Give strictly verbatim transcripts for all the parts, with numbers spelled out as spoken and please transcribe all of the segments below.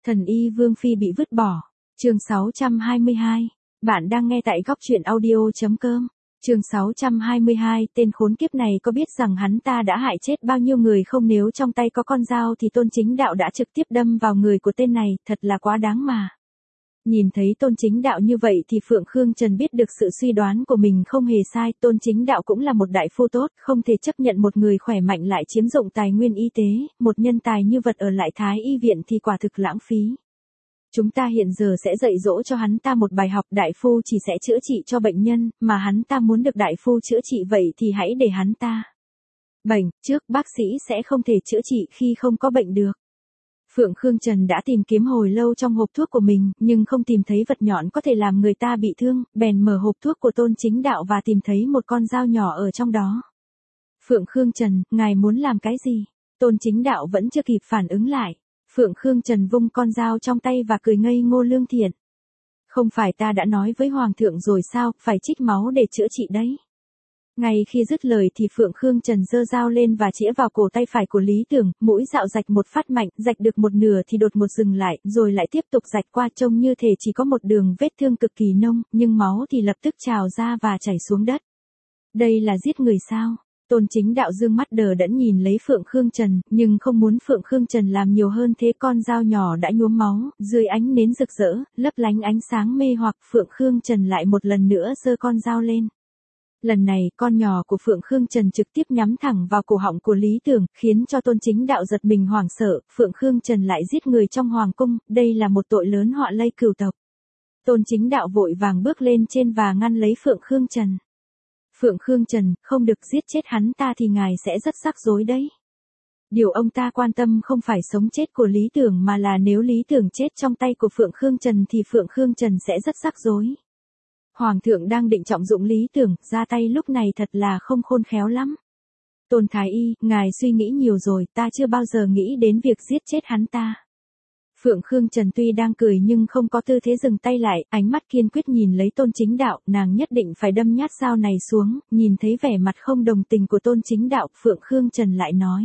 Thần y Vương Phi bị vứt bỏ. Chương sáu trăm hai mươi hai. Bạn đang nghe tại góc truyện audio.com. Chương sáu trăm hai mươi hai, tên khốn kiếp này có biết rằng hắn ta đã hại chết bao nhiêu người không, nếu trong tay có con dao thì Tôn Chính Đạo đã trực tiếp đâm vào người của tên này, thật là quá đáng mà. Nhìn thấy Tôn Chính Đạo như vậy thì Phượng Khương Trần biết được sự suy đoán của mình không hề sai, Tôn Chính Đạo cũng là một đại phu tốt, không thể chấp nhận một người khỏe mạnh lại chiếm dụng tài nguyên y tế, một nhân tài như vật ở lại Thái y viện thì quả thực lãng phí. Chúng ta hiện giờ sẽ dạy dỗ cho hắn ta một bài học, đại phu chỉ sẽ chữa trị cho bệnh nhân, mà hắn ta muốn được đại phu chữa trị vậy thì hãy để hắn ta bệnh trước, bác sĩ sẽ không thể chữa trị khi không có bệnh được. Phượng Khương Trần đã tìm kiếm hồi lâu trong hộp thuốc của mình, nhưng không tìm thấy vật nhọn có thể làm người ta bị thương, bèn mở hộp thuốc của Tôn Chính Đạo và tìm thấy một con dao nhỏ ở trong đó. Phượng Khương Trần, ngài muốn làm cái gì? Tôn Chính Đạo vẫn chưa kịp phản ứng lại. Phượng Khương Trần vung con dao trong tay và cười ngây ngô lương thiện. Không phải ta đã nói với Hoàng thượng rồi sao, phải trích máu để chữa trị đấy. Ngay khi dứt lời thì Phượng Khương Trần giơ dao lên và chĩa vào cổ tay phải của Lý Tưởng, mũi dạo rạch một phát mạnh, rạch được một nửa thì đột một dừng lại, rồi lại tiếp tục rạch qua, trông như thể chỉ có một đường vết thương cực kỳ nông, nhưng máu thì lập tức trào ra và chảy xuống đất. Đây là giết người sao? Tôn Chính Đạo dương mắt đờ đẫn nhìn lấy Phượng Khương Trần, nhưng không muốn Phượng Khương Trần làm nhiều hơn thế, con dao nhỏ đã nhuốm máu, dưới ánh nến rực rỡ, lấp lánh ánh sáng mê hoặc, Phượng Khương Trần lại một lần nữa giơ con dao lên. Lần này, con nhỏ của Phượng Khương Trần trực tiếp nhắm thẳng vào cổ họng của Lý Tưởng, khiến cho Tôn Chính Đạo giật mình hoảng sợ, Phượng Khương Trần lại giết người trong hoàng cung, đây là một tội lớn họa lây cửu tộc. Tôn Chính Đạo vội vàng bước lên trên và ngăn lấy Phượng Khương Trần. Phượng Khương Trần, không được giết chết hắn ta thì ngài sẽ rất rắc rối đấy. Điều ông ta quan tâm không phải sống chết của Lý Tưởng mà là nếu Lý Tưởng chết trong tay của Phượng Khương Trần thì Phượng Khương Trần sẽ rất rắc rối. Hoàng thượng đang định trọng dụng Lý Tưởng, ra tay lúc này thật là không khôn khéo lắm. Tôn Thái Y, ngài suy nghĩ nhiều rồi, ta chưa bao giờ nghĩ đến việc giết chết hắn ta. Phượng Khương Trần tuy đang cười nhưng không có tư thế dừng tay lại, ánh mắt kiên quyết nhìn lấy Tôn Chính Đạo, nàng nhất định phải đâm nhát dao này xuống, nhìn thấy vẻ mặt không đồng tình của Tôn Chính Đạo, Phượng Khương Trần lại nói.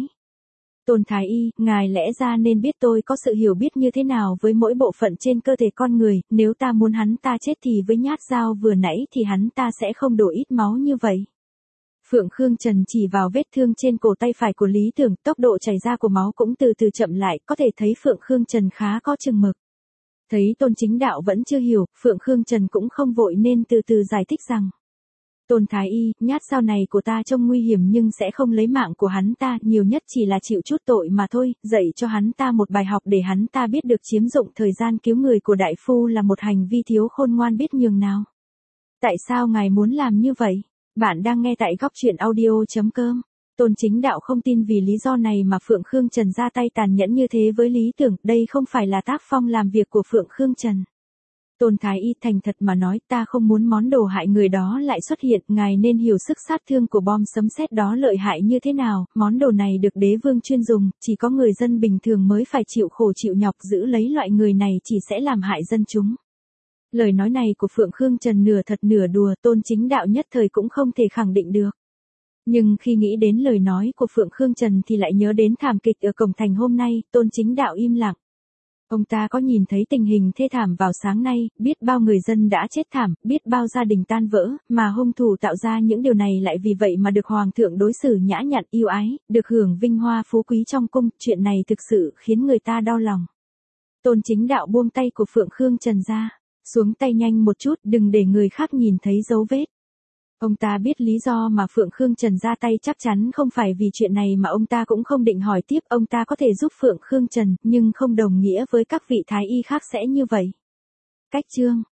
Tôn Thái Y, ngài lẽ ra nên biết tôi có sự hiểu biết như thế nào với mỗi bộ phận trên cơ thể con người, nếu ta muốn hắn ta chết thì với nhát dao vừa nãy thì hắn ta sẽ không đổ ít máu như vậy. Phượng Khương Trần chỉ vào vết thương trên cổ tay phải của Lý Tưởng, tốc độ chảy ra của máu cũng từ từ chậm lại, có thể thấy Phượng Khương Trần khá có chừng mực. Thấy Tôn Chính Đạo vẫn chưa hiểu, Phượng Khương Trần cũng không vội nên từ từ giải thích rằng. Tôn Thái Y, nhát dao này của ta trông nguy hiểm nhưng sẽ không lấy mạng của hắn ta, nhiều nhất chỉ là chịu chút tội mà thôi, dạy cho hắn ta một bài học để hắn ta biết được chiếm dụng thời gian cứu người của đại phu là một hành vi thiếu khôn ngoan biết nhường nào. Tại sao ngài muốn làm như vậy? Bạn đang nghe tại góc truyện audio.com. Tôn Chính Đạo không tin vì lý do này mà Phượng Khương Trần ra tay tàn nhẫn như thế với Lý Tưởng, đây không phải là tác phong làm việc của Phượng Khương Trần. Tôn Thái Y, thành thật mà nói, ta không muốn món đồ hại người đó lại xuất hiện, ngài nên hiểu sức sát thương của bom sấm sét đó lợi hại như thế nào, món đồ này được đế vương chuyên dùng, chỉ có người dân bình thường mới phải chịu khổ chịu nhọc, giữ lấy loại người này chỉ sẽ làm hại dân chúng. Lời nói này của Phượng Khương Trần nửa thật nửa đùa, Tôn Chính Đạo nhất thời cũng không thể khẳng định được. Nhưng khi nghĩ đến lời nói của Phượng Khương Trần thì lại nhớ đến thảm kịch ở cổng thành hôm nay, Tôn Chính Đạo im lặng. Ông ta có nhìn thấy tình hình thê thảm vào sáng nay, biết bao người dân đã chết thảm, biết bao gia đình tan vỡ, mà hung thủ tạo ra những điều này lại vì vậy mà được Hoàng thượng đối xử nhã nhặn yêu ái, được hưởng vinh hoa phú quý trong cung, chuyện này thực sự khiến người ta đau lòng. Tôn Chính Đạo buông tay của Phượng Khương Trần ra, xuống tay nhanh một chút, đừng để người khác nhìn thấy dấu vết. Ông ta biết lý do mà Phượng Khương Trần ra tay chắc chắn không phải vì chuyện này mà ông ta cũng không định hỏi tiếp, ông ta có thể giúp Phượng Khương Trần, nhưng không đồng nghĩa với các vị thái y khác sẽ như vậy. Cách chương